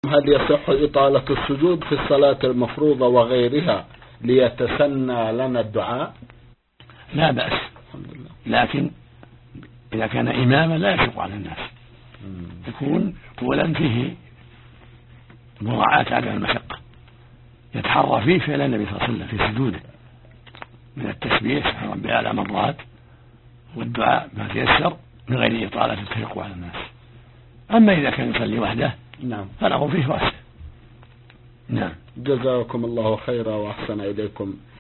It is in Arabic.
هل يصح إطالة السجود في الصلاة المفروضة وغيرها ليتسنى لنا الدعاء؟ لا بأس، لكن إذا كان إماما لا يشق على الناس، يكون طولا فيه مراعاة عدم المشقة، يتحرى فيه فعل النبي صلى الله عليه وسلم في سجوده من التسبيح سبحان ربي الأعلى مرات والدعاء ما تيسر من غير إطالة التشق على الناس. أما إذا كان يصلي وحده فله فيه واسع. جزاكم الله خيرا وأحسن إليكم.